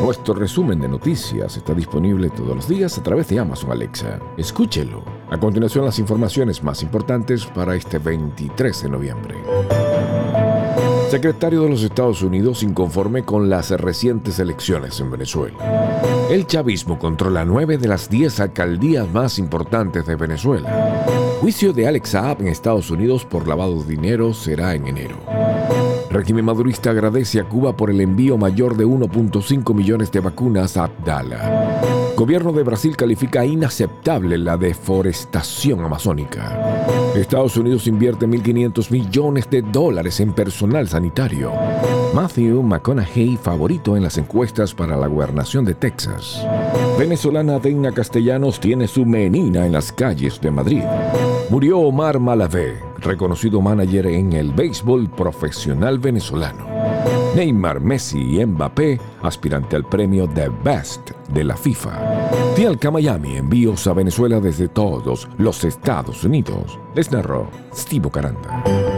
Nuestro resumen de noticias está disponible todos los días a través de Amazon Alexa. Escúchelo. A continuación, las informaciones más importantes para este 23 de noviembre. Secretario de los Estados Unidos inconforme con las recientes elecciones en Venezuela. El chavismo controla 9 de las 10 alcaldías más importantes de Venezuela. Juicio de Alex Saab en Estados Unidos por lavado de dinero será en enero. Régimen madurista agradece a Cuba por el envío mayor de 1.5 millones de vacunas a Abdala. Gobierno de Brasil califica inaceptable la deforestación amazónica. Estados Unidos invierte $1.500 millones en personal sanitario. Matthew McConaughey favorito en las encuestas para la gobernación de Texas. Venezolana Deina Castellanos tiene su menina en las calles de Madrid. Murió Omar Malavé, reconocido manager en el béisbol profesional venezolano. Neymar, Messi y Mbappé, aspirante al premio The Best de la FIFA. Tialca Miami, envíos a Venezuela desde todos los Estados Unidos. Les narró Steve Caranda.